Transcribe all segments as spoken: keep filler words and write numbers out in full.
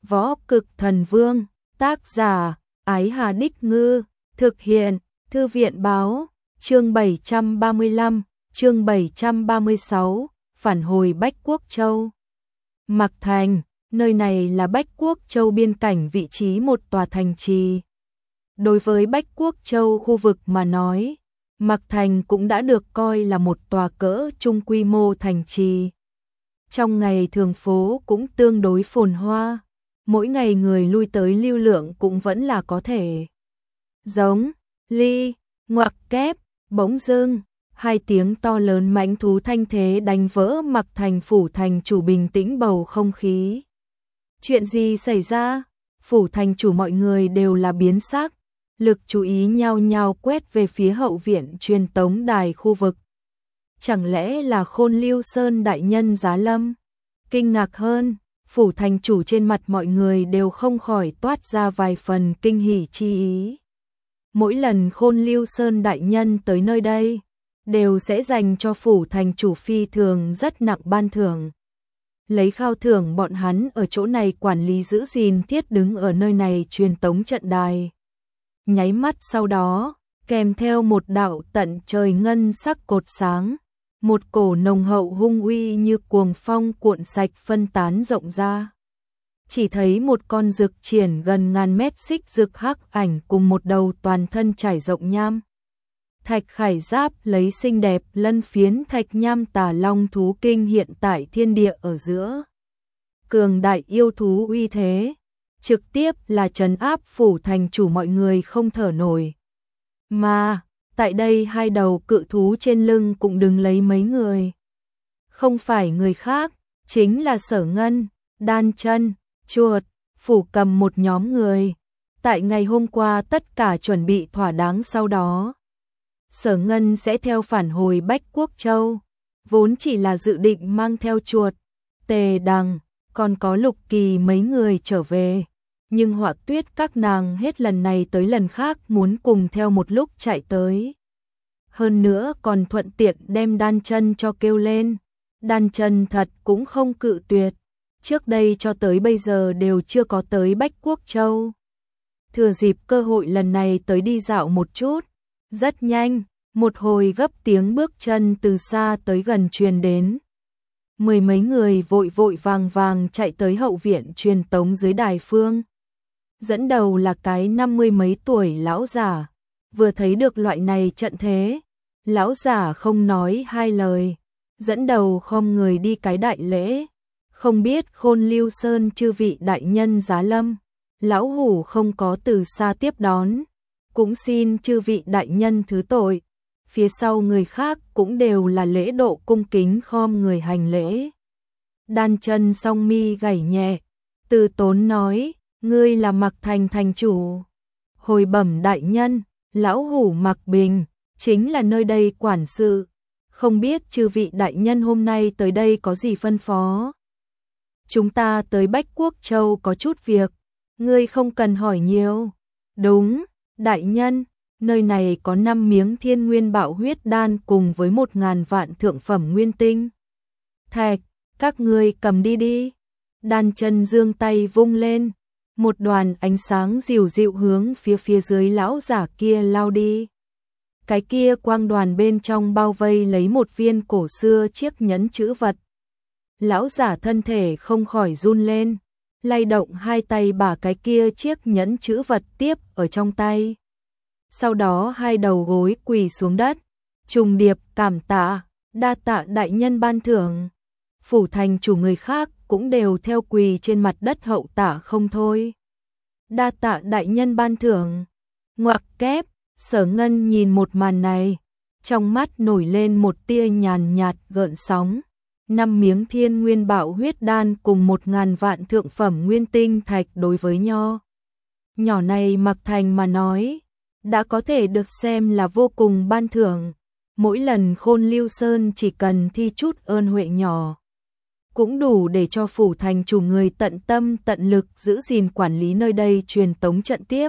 Võ Cực Thần Vương, tác giả, Ái Hà Đích Ngư, thực hiện, Thư viện Báo, chương bảy trăm ba mươi lăm, chương bảy trăm ba mươi sáu, phản hồi Bách Quốc Châu. Mạc Thành, nơi này là Bách Quốc Châu biên cảnh, vị trí một tòa thành trì. Đối với Bách Quốc Châu khu vực mà nói, Mạc Thành cũng đã được coi là một tòa cỡ trung quy mô thành trì. Trong ngày thường phố cũng tương đối phồn hoa, mỗi ngày người lui tới lưu lượng cũng vẫn là có thể. Giống, ly, ngoặc kép, bỗng dưng, hai tiếng to lớn mãnh thú thanh thế đánh vỡ Mạc Thành phủ thành chủ bình tĩnh bầu không khí. Chuyện gì xảy ra? Phủ thành chủ mọi người đều là biến sắc, lực chú ý nhao nhao quét về phía hậu viện truyền tống đài khu vực. Chẳng lẽ là Khôn Lưu Sơn đại nhân giá lâm? Kinh ngạc hơn, phủ thành chủ trên mặt mọi người đều không khỏi toát ra vài phần kinh hỉ chi ý. Mỗi lần Khôn Lưu Sơn đại nhân tới nơi đây, đều sẽ dành cho phủ thành chủ phi thường rất nặng ban thưởng. Lấy khao thưởng bọn hắn ở chỗ này quản lý giữ gìn thiết đứng ở nơi này truyền tống trận đài. Nháy mắt sau đó, kèm theo một đạo tận trời ngân sắc cột sáng, một cổ nồng hậu hung uy như cuồng phong cuộn sạch phân tán rộng ra. Chỉ thấy một con rực triển gần ngàn mét xích rực hắc ảnh cùng một đầu toàn thân trải rộng nham thạch khải giáp lấy xinh đẹp lân phiến thạch nham tà long thú kinh hiện tại thiên địa ở giữa. Cường đại yêu thú uy thế, trực tiếp là trấn áp phủ thành chủ mọi người không thở nổi. Mà, tại đây hai đầu cự thú trên lưng cũng đứng lấy mấy người. Không phải người khác, chính là Sở Ngân, Đan Chân, Chuột, phủ cầm một nhóm người. Tại ngày hôm qua tất cả chuẩn bị thỏa đáng, sau đó Sở Ngân sẽ theo phản hồi Bách Quốc Châu, vốn chỉ là dự định mang theo Chuột, Tề Đằng, còn có Lục Kỳ mấy người trở về. Nhưng Họa Tuyết các nàng hết lần này tới lần khác muốn cùng theo một lúc chạy tới. Hơn nữa còn thuận tiện đem Đan Chân cho kêu lên. Đan Chân thật cũng không cự tuyệt, trước đây cho tới bây giờ đều chưa có tới Bách Quốc Châu. Thừa dịp cơ hội lần này tới đi dạo một chút. Rất nhanh, một hồi gấp tiếng bước chân từ xa tới gần truyền đến. Mười mấy người vội vội vàng vàng chạy tới hậu viện truyền tống dưới đài phương. Dẫn đầu là cái năm mươi mấy tuổi lão giả, vừa thấy được loại này trận thế, lão giả không nói hai lời, dẫn đầu khom người đi cái đại lễ. Không biết Khôn Lưu Sơn chư vị đại nhân giá lâm, lão hủ không có từ xa tiếp đón, cũng xin chư vị đại nhân thứ tội. Phía sau người khác cũng đều là lễ độ cung kính khom người hành lễ. Đan Chân song mi gảy nhẹ, từ tốn nói, ngươi là Mạc Thành thành chủ. Hồi bẩm đại nhân, lão hủ Mạc Bình, chính là nơi đây quản sự. Không biết chư vị đại nhân hôm nay tới đây có gì phân phó? Chúng ta tới Bách Quốc Châu có chút việc, ngươi không cần hỏi nhiều. Đúng, đại nhân, nơi này có năm miếng thiên nguyên bạo huyết đan cùng với một ngàn vạn thượng phẩm nguyên tinh thạch, các ngươi cầm đi đi. Đan Chân giương tay vung lên, một đoàn ánh sáng dịu dịu hướng phía phía dưới lão giả kia lao đi. Cái kia quang đoàn bên trong bao vây lấy một viên cổ xưa chiếc nhẫn chữ vật. Lão giả thân thể không khỏi run lên, lay động hai tay bả cái kia chiếc nhẫn chữ vật tiếp ở trong tay. Sau đó hai đầu gối quỳ xuống đất, trùng điệp cảm tạ, đa tạ đại nhân ban thưởng. Phủ thành chủ người khác cũng đều theo quỳ trên mặt đất hậu tạ không thôi. Đa tạ đại nhân ban thưởng. Ngoặc kép, Sở Ngân nhìn một màn này, trong mắt nổi lên một tia nhàn nhạt gợn sóng. Năm miếng thiên nguyên bạo huyết đan cùng một ngàn vạn thượng phẩm nguyên tinh thạch đối với nho nhỏ này Mạc Thành mà nói, đã có thể được xem là vô cùng ban thưởng. Mỗi lần Khôn Lưu Sơn chỉ cần thi chút ơn huệ nhỏ, cũng đủ để cho phủ thành chủ người tận tâm tận lực giữ gìn quản lý nơi đây truyền tống trận tiếp.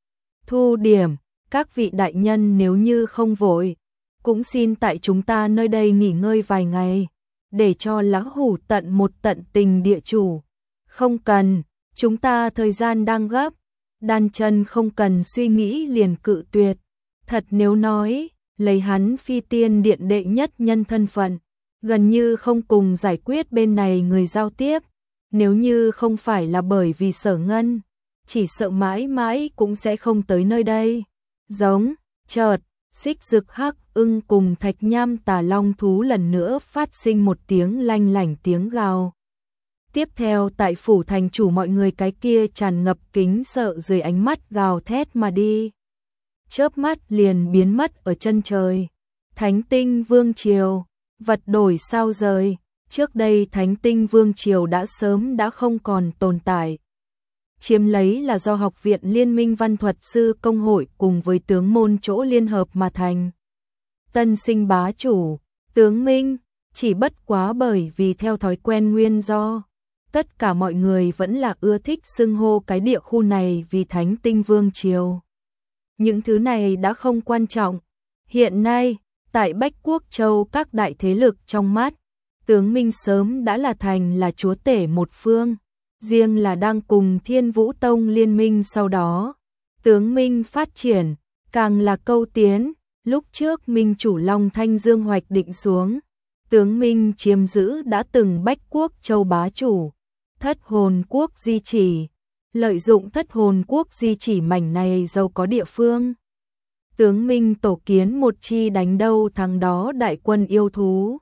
Thu điểm, các vị đại nhân nếu như không vội, cũng xin tại chúng ta nơi đây nghỉ ngơi vài ngày, để cho lão hủ tận một tận tình địa chủ. Không cần, chúng ta thời gian đang gấp. Đan Chân không cần suy nghĩ liền cự tuyệt. Thật nếu nói, lấy hắn Phi Tiên Điện đệ nhất nhân thân phận, gần như không cùng giải quyết bên này người giao tiếp. Nếu như không phải là bởi vì Sở Ngân, chỉ sợ mãi mãi cũng sẽ không tới nơi đây. Giống, chợt, Xích Dực Hắc Ưng cùng Thạch Nham Tà Long thú lần nữa phát sinh một tiếng lanh lảnh tiếng gào. Tiếp theo tại phủ thành chủ mọi người cái kia tràn ngập kính sợ dưới ánh mắt gào thét mà đi. Chớp mắt liền biến mất ở chân trời. Thánh Tinh Vương Triều, vật đổi sao rời, trước đây Thánh Tinh Vương Triều đã sớm đã không còn tồn tại. Chiếm lấy là do Học viện Liên minh Văn thuật sư công hội cùng với tướng môn chỗ liên hợp mà thành. Tân sinh bá chủ, tướng Minh, chỉ bất quá bởi vì theo thói quen nguyên do. Tất cả mọi người vẫn là ưa thích xưng hô cái địa khu này vì Thánh Tinh Vương Triều. Những thứ này đã không quan trọng. Hiện nay, tại Bách Quốc Châu các đại thế lực trong mắt, tướng Minh sớm đã là thành là chúa tể một phương. Riêng là đang cùng Thiên Vũ Tông liên minh sau đó. Tướng Minh phát triển, càng là câu tiến, lúc trước Minh chủ Long Thanh Dương hoạch định xuống. Tướng Minh chiếm giữ đã từng Bách Quốc Châu bá chủ, Thất Hồn Quốc di chỉ, lợi dụng Thất Hồn Quốc di chỉ mảnh này giàu có địa phương. Tướng Minh tổ kiến một chi đánh đâu thắng đó đại quân yêu thú.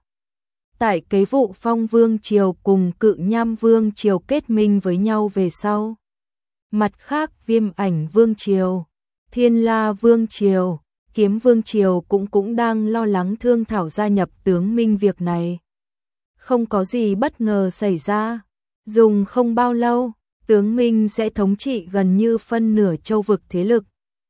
Tại Kế Vụ Phong Vương Triều cùng Cự Nham Vương Triều kết minh với nhau về sau. Mặt khác Viêm Ảnh Vương Triều, Thiên La Vương Triều, Kiếm Vương Triều cũng cũng đang lo lắng thương thảo gia nhập tướng Minh việc này. Không có gì bất ngờ xảy ra, dùng không bao lâu, tướng Minh sẽ thống trị gần như phân nửa châu vực thế lực.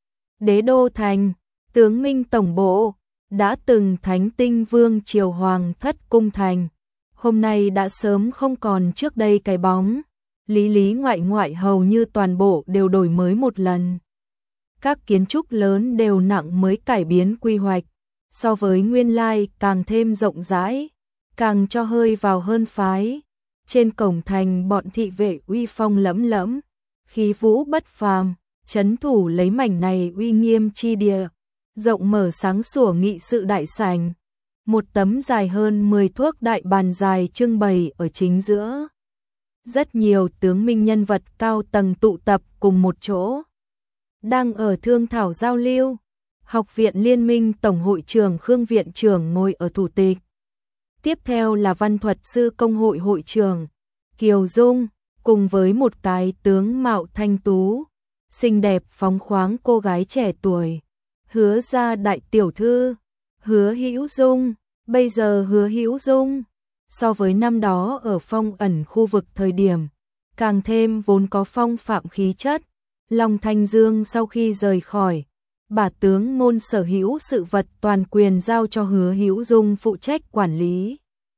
Đế Đô Thành, tướng Minh tổng bộ, đã từng Thánh Tinh Vương Triều Hoàng Thất Cung Thành, hôm nay đã sớm không còn trước đây cái bóng. Lý lý ngoại ngoại hầu như toàn bộ đều đổi mới một lần. Các kiến trúc lớn đều nặng mới cải biến quy hoạch, so với nguyên lai càng thêm rộng rãi, càng cho hơi vào hơn phái. Trên cổng thành bọn thị vệ uy phong lẫm lẫm, khí vũ bất phàm, trấn thủ lấy mảnh này uy nghiêm chi địa, rộng mở sáng sủa nghị sự đại sảnh. Một tấm dài hơn mười thước đại bàn dài trưng bày ở chính giữa. Rất nhiều tướng Minh nhân vật cao tầng tụ tập cùng một chỗ, đang ở thương thảo giao lưu. Học viện Liên minh Tổng hội trưởng Khương viện trưởng ngồi ở thủ tịch. Tiếp theo là Văn thuật sư công hội hội trưởng Kiều Dung, cùng với một cái tướng mạo thanh tú, xinh đẹp phóng khoáng cô gái trẻ tuổi, Hứa gia đại tiểu thư, Hứa Hữu Dung. Bây giờ Hứa Hữu Dung, so với năm đó ở phong ẩn khu vực thời điểm, càng thêm vốn có phong phạm khí chất. Long Thanh Dương sau khi rời khỏi, bà tướng môn sở hữu sự vật toàn quyền giao cho Hứa Hữu Dung phụ trách quản lý.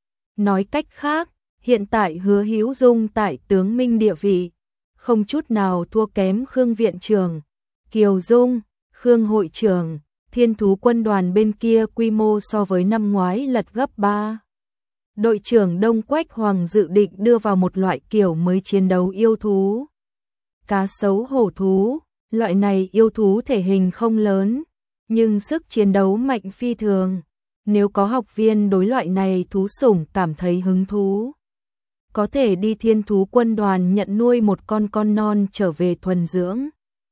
Nói cách khác, hiện tại Hứa Hữu Dung tại tướng Minh địa vị, không chút nào thua kém Khương viện trưởng, Kiều Dung, Khương hội trưởng. Thiên thú quân đoàn bên kia quy mô so với năm ngoái lật gấp ba. Đội trưởng Đông Quách Hoàng dự định đưa vào một loại kiểu mới chiến đấu yêu thú. Cá sấu hổ thú, loại này yêu thú thể hình không lớn, nhưng sức chiến đấu mạnh phi thường. Nếu có học viên đối loại này thú sủng cảm thấy hứng thú, có thể đi thiên thú quân đoàn nhận nuôi một con con non trở về thuần dưỡng.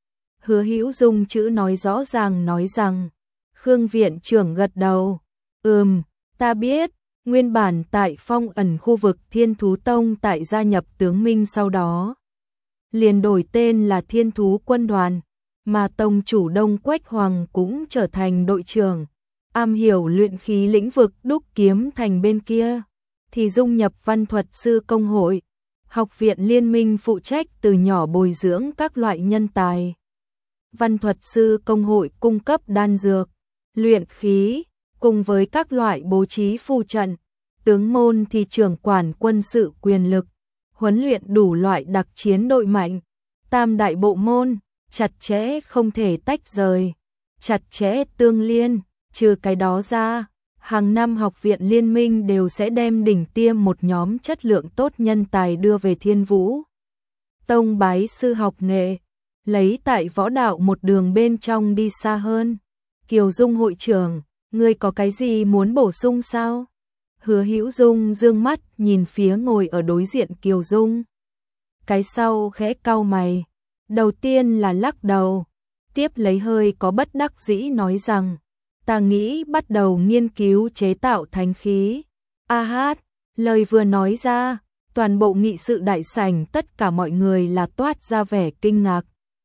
Hứa Hữu Dung chữ nói rõ ràng nói rằng. Khương viện trưởng gật đầu. Ừm, ta biết, nguyên bản tại phong ẩn khu vực Thiên Thú Tông tại gia nhập tướng Minh sau đó. Liền đổi tên là Thiên Thú Quân đoàn, mà tông chủ Đông Quách Hoàng cũng trở thành đội trưởng. Am hiểu luyện khí lĩnh vực đúc kiếm thành bên kia, thì dung nhập văn thuật sư công hội. Học viện Liên minh phụ trách từ nhỏ bồi dưỡng các loại nhân tài. Văn thuật sư công hội cung cấp đan dược, luyện khí, cùng với các loại bố trí phù trận. Tướng môn thì trưởng quản quân sự quyền lực, huấn luyện đủ loại đặc chiến đội mạnh. Tam đại bộ môn, chặt chẽ không thể tách rời, chặt chẽ tương liên. Trừ cái đó ra, hàng năm học viện Liên minh đều sẽ đem đỉnh tiêm một nhóm chất lượng tốt nhân tài đưa về Thiên Vũ tông bái sư học nghệ, lấy tại võ đạo một đường bên trong đi xa hơn. Kiều Dung hội trưởng, ngươi có cái gì muốn bổ sung sao? Hứa Hữu Dung dương mắt nhìn phía ngồi ở đối diện Kiều Dung. Cái sau khẽ cau mày, đầu tiên là lắc đầu, tiếp lấy hơi có bất đắc dĩ nói rằng, ta nghĩ bắt đầu nghiên cứu chế tạo thánh khí. A hát, lời vừa nói ra, toàn bộ nghị sự đại sảnh tất cả mọi người là toát ra vẻ kinh ngạc.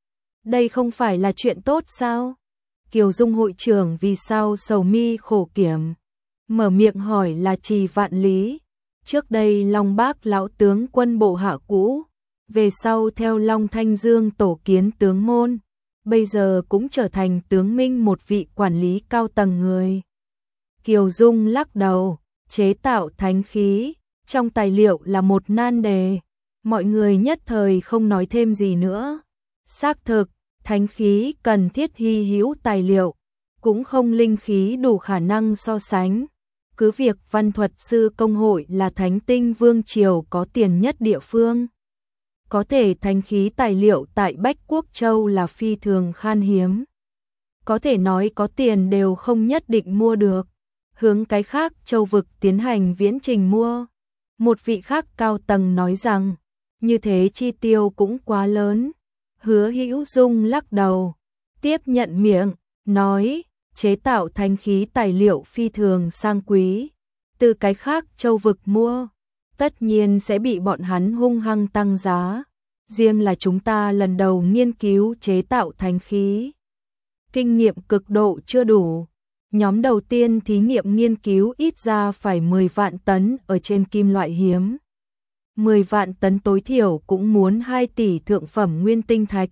Đây không phải là chuyện tốt sao? Kiều Dung hội trưởng vì sao sầu mi khổ kiểm? Mở miệng hỏi là Trì Vạn Lý. Trước đây Long Bác lão tướng quân bộ hạ cũ, về sau theo Long Thanh Dương tổ kiến tướng môn, bây giờ cũng trở thành tướng minh một vị quản lý cao tầng người. Kiều Dung lắc đầu, chế tạo thánh khí, trong tài liệu là một nan đề, mọi người nhất thời không nói thêm gì nữa. Xác thực, thánh khí cần thiết hy hữu tài liệu, cũng không linh khí đủ khả năng so sánh. Cứ việc Văn Thuật Sư Công hội là Thánh Tinh Vương Triều có tiền nhất địa phương, có thể thánh khí tài liệu tại Bách Quốc Châu là phi thường khan hiếm. Có thể nói có tiền đều không nhất định mua được, hướng cái khác châu vực tiến hành viễn trình mua. Một vị khác cao tầng nói rằng, như thế chi tiêu cũng quá lớn. Hứa Hữu Dung lắc đầu, tiếp nhận miệng, nói, chế tạo thánh khí tài liệu phi thường sang quý, từ cái khác châu vực mua, tất nhiên sẽ bị bọn hắn hung hăng tăng giá. Riêng là chúng ta lần đầu nghiên cứu chế tạo thánh khí, kinh nghiệm cực độ chưa đủ. Nhóm đầu tiên thí nghiệm nghiên cứu ít ra phải mười vạn tấn ở trên kim loại hiếm. mười vạn tấn tối thiểu cũng muốn hai tỷ thượng phẩm nguyên tinh thạch.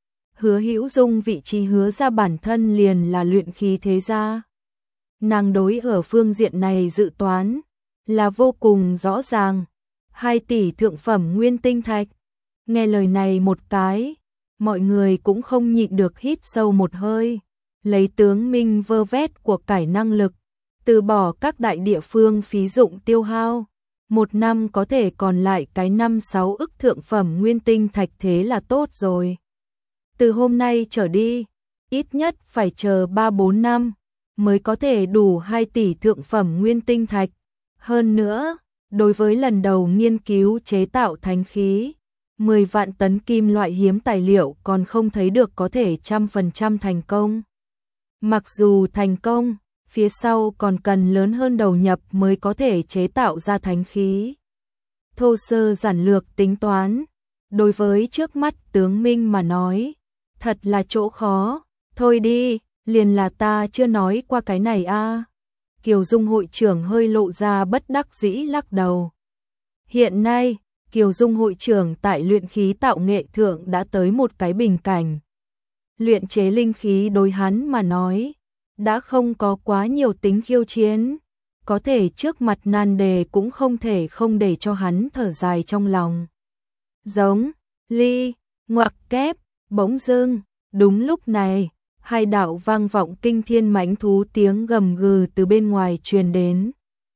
Hứa Hữu Dung vị trí hứa ra bản thân liền là luyện khí thế gia. Nàng đối ở phương diện này dự toán là vô cùng rõ ràng. hai tỷ thượng phẩm nguyên tinh thạch. Nghe lời này một cái, mọi người cũng không nhịn được hít sâu một hơi. Lấy tướng minh vơ vét của cải năng lực, từ bỏ các đại địa phương phí dụng tiêu hao, một năm có thể còn lại cái năm sáu ức thượng phẩm nguyên tinh thạch thế là tốt rồi. Từ hôm nay trở đi, ít nhất phải chờ ba bốn năm mới có thể đủ hai tỷ thượng phẩm nguyên tinh thạch. Hơn nữa, đối với lần đầu nghiên cứu chế tạo thánh khí, mười vạn tấn kim loại hiếm tài liệu còn không thấy được có thể trăm phần trăm thành công. Mặc dù thành công, phía sau còn cần lớn hơn đầu nhập mới có thể chế tạo ra thánh khí. Thô sơ giản lược tính toán, đối với trước mắt tướng minh mà nói, thật là chỗ khó. Thôi đi, liền là ta chưa nói qua cái này a. À. Kiều Dung hội trưởng hơi lộ ra bất đắc dĩ lắc đầu. Hiện nay, Kiều Dung hội trưởng tại luyện khí tạo nghệ thượng đã tới một cái bình cảnh. Luyện chế linh khí đối hắn mà nói, đã không có quá nhiều tính khiêu chiến, có thể trước mặt nan đề cũng không thể không để cho hắn thở dài trong lòng. Giống, ly, ngoặc kép, bỗng dưng, đúng lúc này, hai đạo vang vọng kinh thiên mãnh thú tiếng gầm gừ từ bên ngoài truyền đến.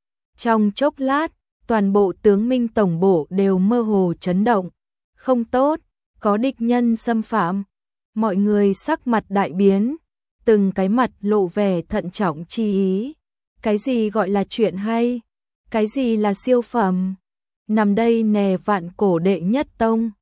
Trong chốc lát, toàn bộ tướng minh tổng bộ đều mơ hồ chấn động. Không tốt, có địch nhân xâm phạm. Mọi người sắc mặt đại biến, từng cái mặt lộ vẻ thận trọng chi ý. Cái gì gọi là chuyện hay? Cái gì là siêu phẩm? Nằm đây nè vạn cổ đệ nhất tông.